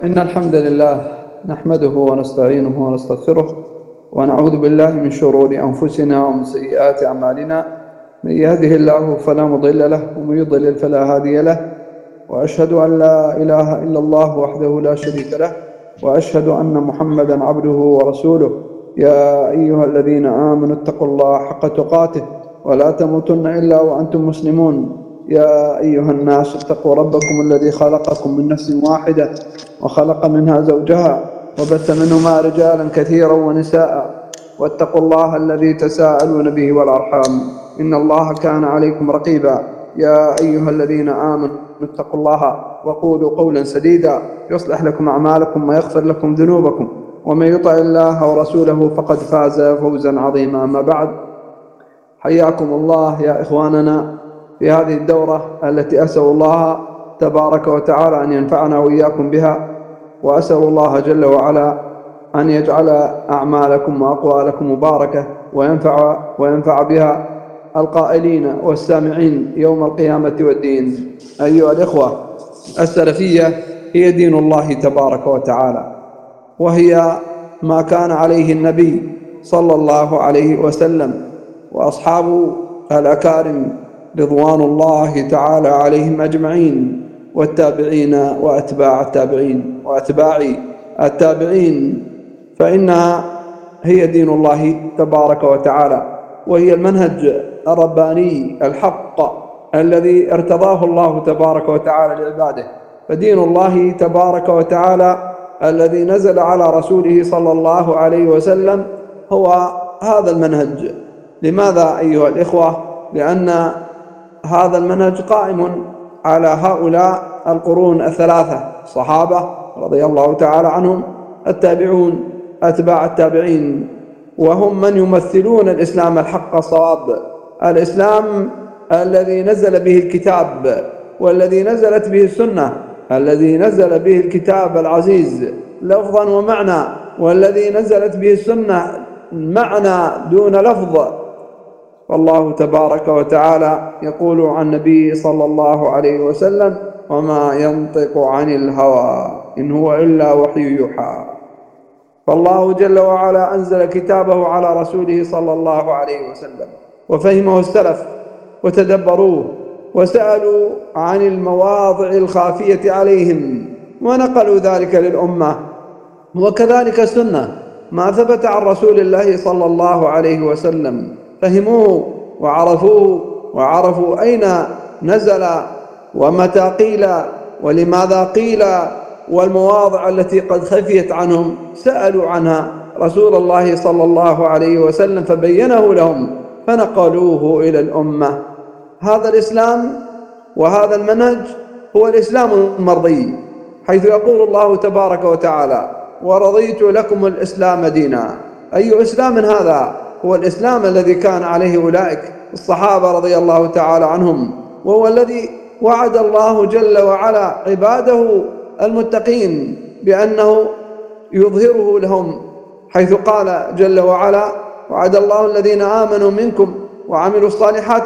إن الحمد لله نحمده ونستعينه ونستغفره ونعوذ بالله من شرور أنفسنا ومن سيئات أعمالنا. من يهده الله فلا مضل له ومن يضلل فلا هادي له، وأشهد أن لا إله إلا الله وحده لا شريك له، وأشهد أن محمدا عبده ورسوله. يا أيها الذين آمنوا اتقوا الله حق تقاته ولا تموتن إلا وأنتم مسلمون. يا أيها الناس اتقوا ربكم الذي خلقكم من نفس واحدة وخلق منها زوجها وبث منهما رجالا كثيرا ونساء، واتقوا الله الذي تساءلون به والأرحام إن الله كان عليكم رقيبا. يا أيها الذين آمنوا اتقوا الله وقولوا قولا سديدا يصلح لكم أعمالكم ويغفر لكم ذنوبكم، ومن يطع الله ورسوله فقد فاز فوزا عظيما. أما بعد، حياكم الله يا إخواننا في هذه الدورة التي أسأل الله تبارك وتعالى أن ينفعنا وإياكم بها، وأسأل الله جل وعلا أن يجعل أعمالكم وأقوالكم مباركة وينفع بها القائلين والسامعين يوم القيامة والدين. أيها الإخوة، السلفية هي دين الله تبارك وتعالى، وهي ما كان عليه النبي صلى الله عليه وسلم وأصحابه الأكارم رضوان الله تعالى عليهم أجمعين، والتابعين وأتباع التابعين وأتباع التابعين، فإنها هي دين الله تبارك وتعالى، وهي المنهج الرباني الحق الذي ارتضاه الله تبارك وتعالى لعباده. فدين الله تبارك وتعالى الذي نزل على رسوله صلى الله عليه وسلم هو هذا المنهج. لماذا أيها الإخوة؟ لأن هذا المنهج قائم على هؤلاء القرون الثلاثة: الصحابة رضي الله تعالى عنهم، التابعون، أتباع التابعين، وهم من يمثلون الإسلام الحق الصواب، الإسلام الذي نزل به الكتاب والذي نزلت به السنة، الذي نزل به الكتاب العزيز لفظا ومعنى، والذي نزلت به السنة معنى دون لفظ. والله تبارك وتعالى يقول عن النبي صلى الله عليه وسلم: وما ينطق عن الهوى إن هو إلا وحي يوحى. فالله جل وعلا أنزل كتابه على رسوله صلى الله عليه وسلم، وفهمه السلف وتدبروه وسألوا عن المواضع الخافية عليهم ونقلوا ذلك للأمة. وكذلك السنة ما ثبت عن رسول الله صلى الله عليه وسلم فهموه وعرفوه، وعرفوا أين نزل ومتى قيل ولماذا قيل، والمواضع التي قد خفيت عنهم سألوا عنها رسول الله صلى الله عليه وسلم فبينه لهم فنقلوه إلى الأمة. هذا الإسلام وهذا المنهج هو الإسلام المرضي، حيث يقول الله تبارك وتعالى: ورضيت لكم الإسلام دينا. أي إسلام هذا؟ هو الإسلام الذي كان عليه أولئك الصحابة رضي الله تعالى عنهم، وهو الذي وعد الله جل وعلا عباده المتقين بأنه يظهره لهم، حيث قال جل وعلا: وعد الله الذين آمنوا منكم وعملوا الصالحات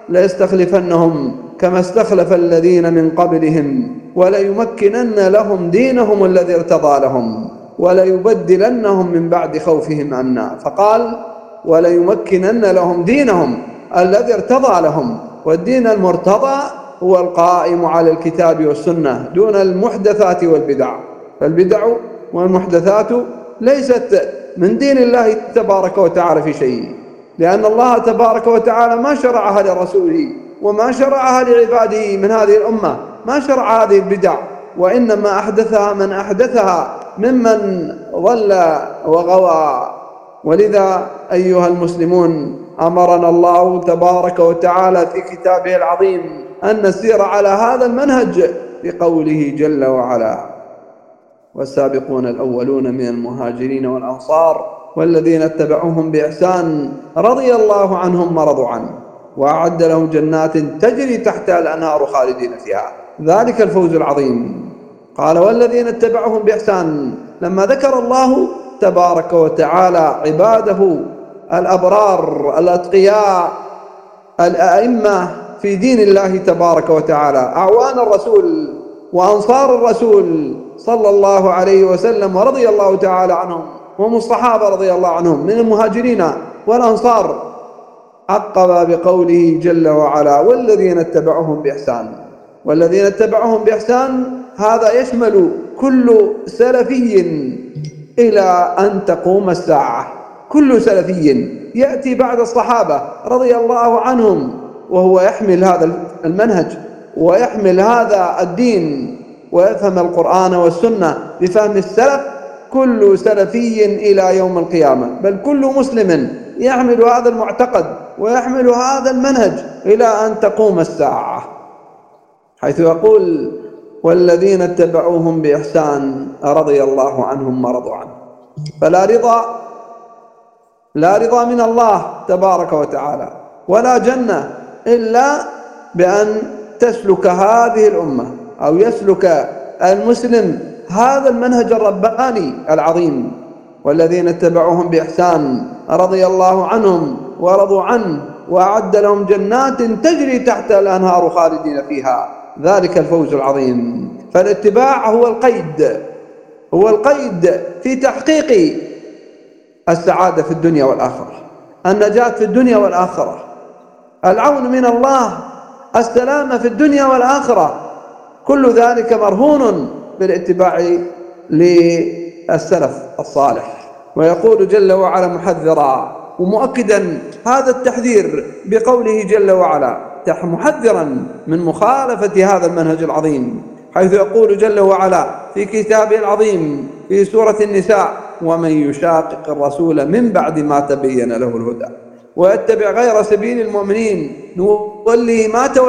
ليستخلفنهم كما استخلف الذين من قبلهم وليمكنن لهم دينهم الذي ارتضى لهم وليبدلنهم من بعد خوفهم أمنا. فقال: وليمكنن لهم دينهم الذي ارتضى لهم، والدين المرتضى هو القائم على الكتاب والسنة دون المحدثات والبدع. فالبدع والمحدثات ليست من دين الله تبارك وتعالى في شيء، لأن الله تبارك وتعالى ما شرعها لرسوله وما شرعها لعباده من هذه الأمة، ما شرع هذه البدع، وإنما أحدثها من أحدثها ممن ضل وغوى. ولذا أيها المسلمون، أمرنا الله تبارك وتعالى في كتابه العظيم أن نسير على هذا المنهج بقوله جل وعلا: والسابقون الأولون من المهاجرين والأنصار والذين اتبعوهم بإحسان رضي الله عنهم ورضوا عنه وأعد لهم جنات تجري تحتها الأنهار خالدين فيها ذلك الفوز العظيم. قال: والذين اتبعوهم بإحسان، لما ذكر الله تبارك وتعالى عباده الأبرار الأتقياء الأئمة في دين الله تبارك وتعالى، أعوان الرسول وأنصار الرسول صلى الله عليه وسلم ورضي الله تعالى عنهم وهم الصحابة رضي الله عنهم من المهاجرين والأنصار، عقب بقوله جل وعلا: والذين اتبعوهم بإحسان. والذين اتبعوهم بإحسان هذا يشمل كل سلفي إلى أن تقوم الساعة. كل سلفي يأتي بعد الصحابة رضي الله عنهم وهو يحمل هذا المنهج ويحمل هذا الدين ويفهم القرآن والسنة بفهم السلف، كل سلفي إلى يوم القيامة، بل كل مسلم يحمل هذا المعتقد ويحمل هذا المنهج إلى أن تقوم الساعة، حيث يقول: والذين اتبعوهم بإحسان رضي الله عنهم ورضوا عنه. فلا رضا من الله تبارك وتعالى ولا جنة إلا بأن تسلك هذه الأمة أو يسلك المسلم هذا المنهج الرباني العظيم. والذين اتبعوهم بإحسان رضي الله عنهم ورضوا عنه وأعد لهم جنات تجري تحت الأنهار خالدين فيها، ذلك الفوز العظيم. فالاتباع هو القيد في تحقيق السعادة في الدنيا والآخرة، النجاة في الدنيا والآخرة، العون من الله، السلامة في الدنيا والآخرة. كل ذلك مرهون بالاتباع للسلف الصالح. ويقول جل وعلا محذرا ومؤكدا هذا التحذير بقوله جل وعلا، محذرا من مخالفة هذا المنهج العظيم، حيث يقول جل وعلا في كتابه العظيم في سورة النساء: ومن يشاقق الرسول من بعد ما تبين له الهدى ويتبع غير سبيل المؤمنين نوليه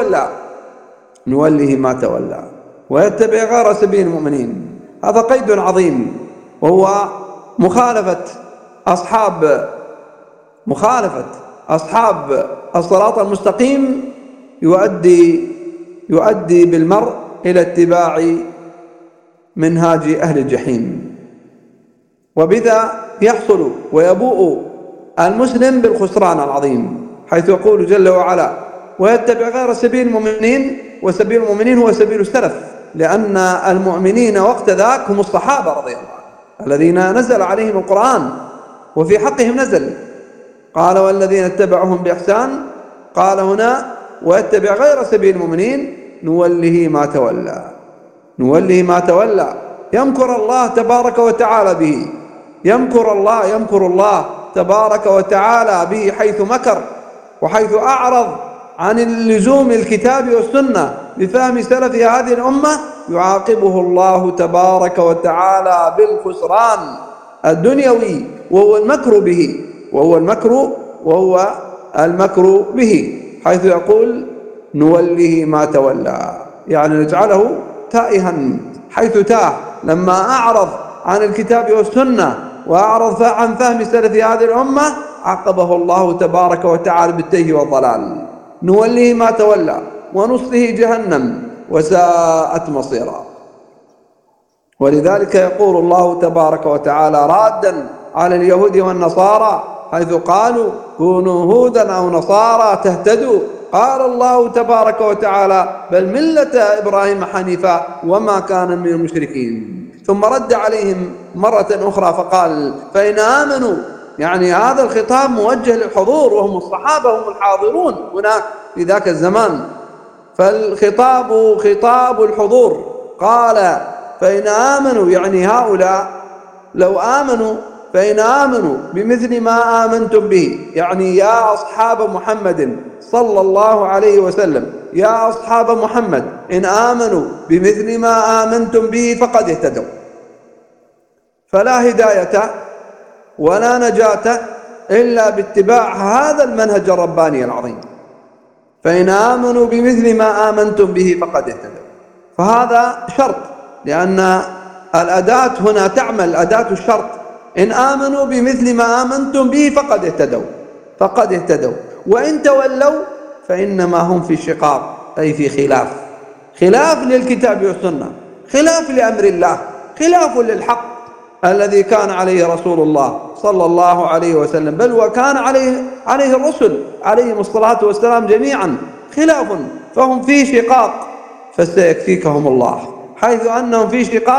ما تولى ويتبع غير سبيل المؤمنين. هذا قيد عظيم، وهو مخالفة أصحاب الصراط المستقيم يؤدي بالمرء إلى اتباع منهاج أهل الجحيم، وبذا يحصل ويبوء المسلم بالخسران العظيم، حيث يقول جل وعلا: ويتبع غير سبيل المؤمنين. وسبيل المؤمنين هو سبيل السلف، لأن المؤمنين وقت ذاك هم الصحابة رضي الله عنهم الذين نزل عليهم القرآن وفي حقهم نزل. قال: والذين اتبعوهم بإحسان، قال هنا: ويتبع غير سبيل المؤمنين نوله ما تولى. يمكر الله تبارك وتعالى به، يمكر الله تبارك وتعالى به حيث مكر وحيث أعرض عن اللزوم الكتاب والسنة بفهم سلف هذه الأمة، يعاقبه الله تبارك وتعالى بالخسران الدنيوي وهو المكر به، حيث يقول: نوله ما تولى، يعني نجعله تائها حيث تاه لما أعرض عن الكتاب والسنة وأعرض عن فهم سلف هذه الأمة، عاقبه الله تبارك وتعالى بالتيه والضلال. نوله ما تولى ونصله جهنم وساءت مصيرا. ولذلك يقول الله تبارك وتعالى رادا على اليهود والنصارى حيث قالوا: كونوا هودا أو نصارى تهتدوا. قال الله تبارك وتعالى: بل ملة إبراهيم حنيفا وما كان من المشركين. ثم رد عليهم مرة أخرى فقال: فإن آمنوا، يعني هذا الخطاب موجه للحضور وهم الصحابة هم الحاضرون هناك في ذاك الزمان، فالخطاب خطاب الحضور. قال: فإن آمنوا، يعني هؤلاء لو آمنوا، فإن آمنوا بمثل ما آمنتم به، يعني يا أصحاب محمد صلى الله عليه وسلم، يا أصحاب محمد إن آمنوا بمثل ما آمنتم به فقد اهتدوا. فلا هداية ولا نجاة إلا باتباع هذا المنهج الرباني العظيم. فإن آمنوا بمثل ما آمنتم به فقد اهتدوا، فهذا شرط، لأن الأداة هنا تعمل أداة الشرط. إن آمنوا بمثل ما آمنتم به فقد اهتدوا، وإن تولوا فإنما هم في شقاق، أي في خلاف للكتاب والسنة، خلاف لأمر الله، خلاف للحق الذي كان عليه رسول الله صلى الله عليه وسلم، بل وكان عليه الرسل عليهم الصلاة والسلام جميعا، خلاف، فهم في شقاق. فسيكفيكهم الله، حيث أنهم في شقاق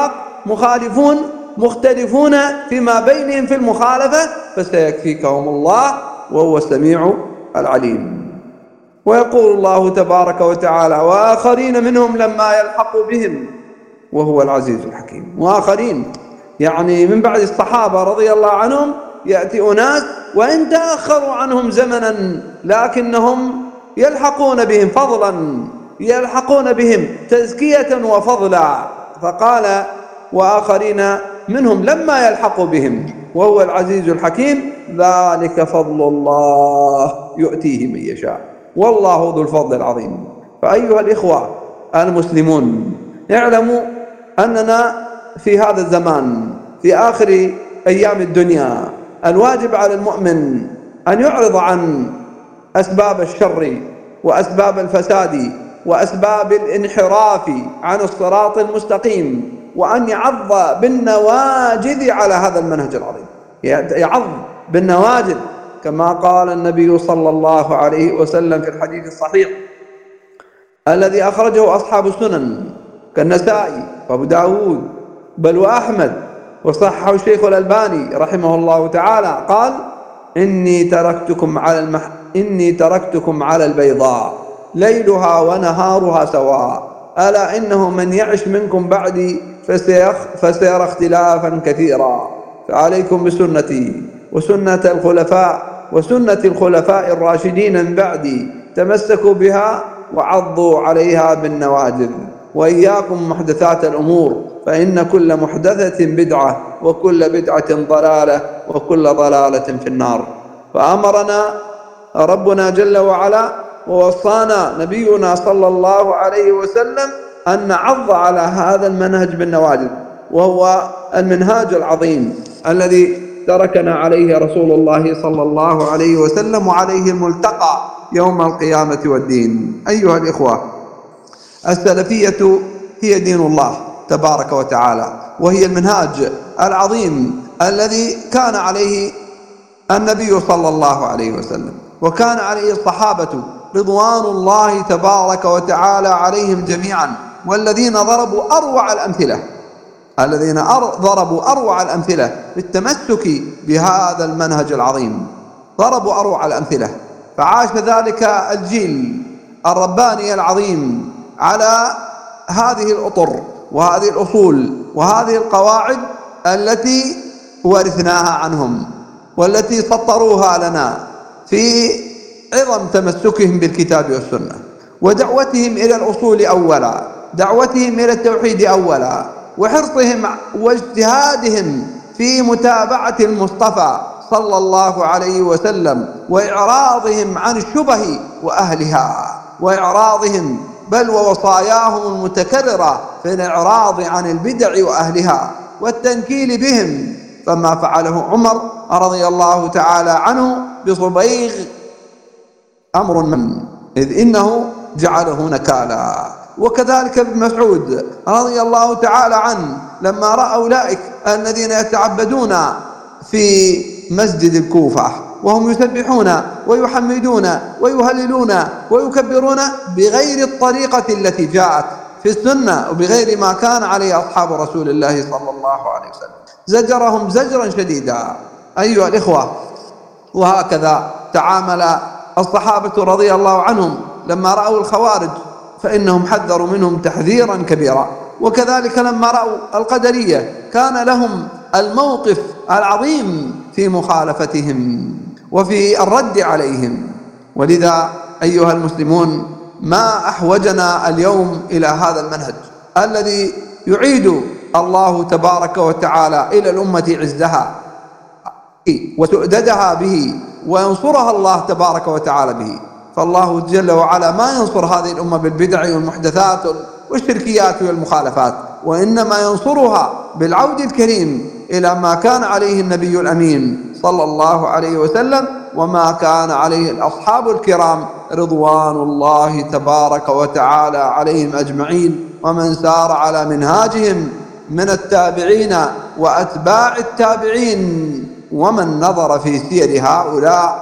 مخالفون مختلفون فيما بينهم في المخالفة، فسيكفيكهم الله وهو السميع العليم. ويقول الله تبارك وتعالى: وآخرين منهم لما يلحقوا بهم وهو العزيز الحكيم. وآخرين يعني من بعد الصحابة رضي الله عنهم يأتي أناس وإن تأخروا عنهم زمنا لكنهم يلحقون بهم فضلا، يلحقون بهم تزكية وفضلا. فقال: وآخرين منهم لما يلحقوا بهم وهو العزيز الحكيم، ذلك فضل الله يؤتيه من يشاء والله ذو الفضل العظيم. فأيها الإخوة المسلمون، اعلموا أننا في هذا الزمان في آخر أيام الدنيا الواجب على المؤمن أن يعرض عن أسباب الشر وأسباب الفساد وأسباب الانحراف عن الصراط المستقيم، وأن يعض بالنواجذ على هذا المنهج العظيم، يعض بالنواجذ كما قال النبي صلى الله عليه وسلم في الحديث الصحيح الذي أخرجه أصحاب السنن كالنسائي وأبو داود بل وأحمد وصححه الشيخ الألباني رحمه الله تعالى، قال: إني تركتكم على البيضاء ليلها ونهارها سواء، ألا إنه من يعش منكم بعدي فسيرى اختلافا كثيرا، فعليكم بسنتي وسنة الخلفاء الراشدين من بعدي، تمسكوا بها وعضوا عليها بالنواجذ، وإياكم محدثات الأمور، فإن كل محدثة بدعة وكل بدعة ضلالة وكل ضلالة في النار. فأمرنا ربنا جل وعلا ووصانا نبينا صلى الله عليه وسلم أن نعض على هذا المنهج بالنواجذ، وهو المنهاج العظيم الذي تركنا عليه رسول الله صلى الله عليه وسلم، وعليه الملتقى يوم القيامة والدين. أيها الإخوة، السلفية هي دين الله تبارك وتعالى، وهي المنهاج العظيم الذي كان عليه النبي صلى الله عليه وسلم وكان عليه الصحابة رضوان الله تبارك وتعالى عليهم جميعا، والذين ضربوا أروع الأمثلة بالتمسك بهذا المنهج العظيم، ضربوا أروع الأمثلة. فعاش ذلك الجيل الرباني العظيم على هذه الأطر وهذه الأصول وهذه القواعد التي ورثناها عنهم، والتي سطروها لنا في عظم تمسكهم بالكتاب والسنة، ودعوتهم إلى الأصول أولا، دعوتهم إلى التوحيد أولا، وحرصهم واجتهادهم في متابعة المصطفى صلى الله عليه وسلم، وإعراضهم عن الشبه وأهلها، وإعراضهم بل ووصاياهم المتكررة في الإعراض عن البدع وأهلها والتنكيل بهم، فما فعله عمر رضي الله تعالى عنه بصبيغ أمر إذ إنه جعله نكالا. وكذلك ابن مسعود رضي الله تعالى عنه لما رأى أولئك الذين يتعبدون في مسجد الكوفة وهم يسبحون ويحمدون ويهللون ويكبرون بغير الطريقة التي جاءت في السنة وبغير ما كان عليه أصحاب رسول الله صلى الله عليه وسلم، زجرهم زجرا شديدا. أيها الإخوة، وهكذا تعامل الصحابة رضي الله عنهم لما رأوا الخوارج، فإنهم حذروا منهم تحذيرا كبيرا. وكذلك لما رأوا القدرية كان لهم الموقف العظيم في مخالفتهم وفي الرد عليهم. ولذا أيها المسلمون، ما أحوجنا اليوم إلى هذا المنهج الذي يعيد الله تبارك وتعالى إلى الأمة عزها وسؤددها به، وينصرها الله تبارك وتعالى به. فالله جل وعلا ما ينصر هذه الأمة بالبدع والمحدثات والشركيات والمخالفات، وإنما ينصرها بالعود الكريم إلى ما كان عليه النبي الأمين صلى الله عليه وسلم، وما كان عليه الأصحاب الكرام رضوان الله تبارك وتعالى عليهم أجمعين، ومن سار على منهاجهم من التابعين وأتباع التابعين. ومن نظر في سير هؤلاء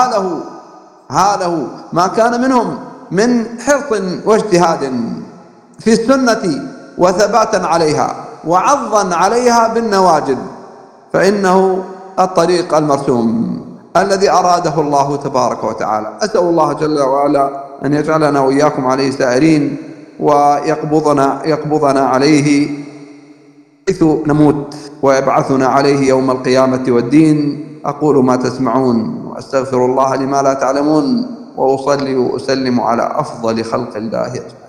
هاله ما كان منهم من حرص واجتهاد في السنة وثباتا عليها، وعضا عليها بالنواجذ، فإنه الطريق المرسوم الذي أراده الله تبارك وتعالى. أسأل الله جل وعلا أن يجعلنا وإياكم عليه سائرين، ويقبضنا عليه حيث نموت، ويبعثنا عليه يوم القيامة والدين. أقول ما تسمعون، وأستغفر الله لما لا تعلمون، وأصلي وأسلم على أفضل خلق الله أجمعين.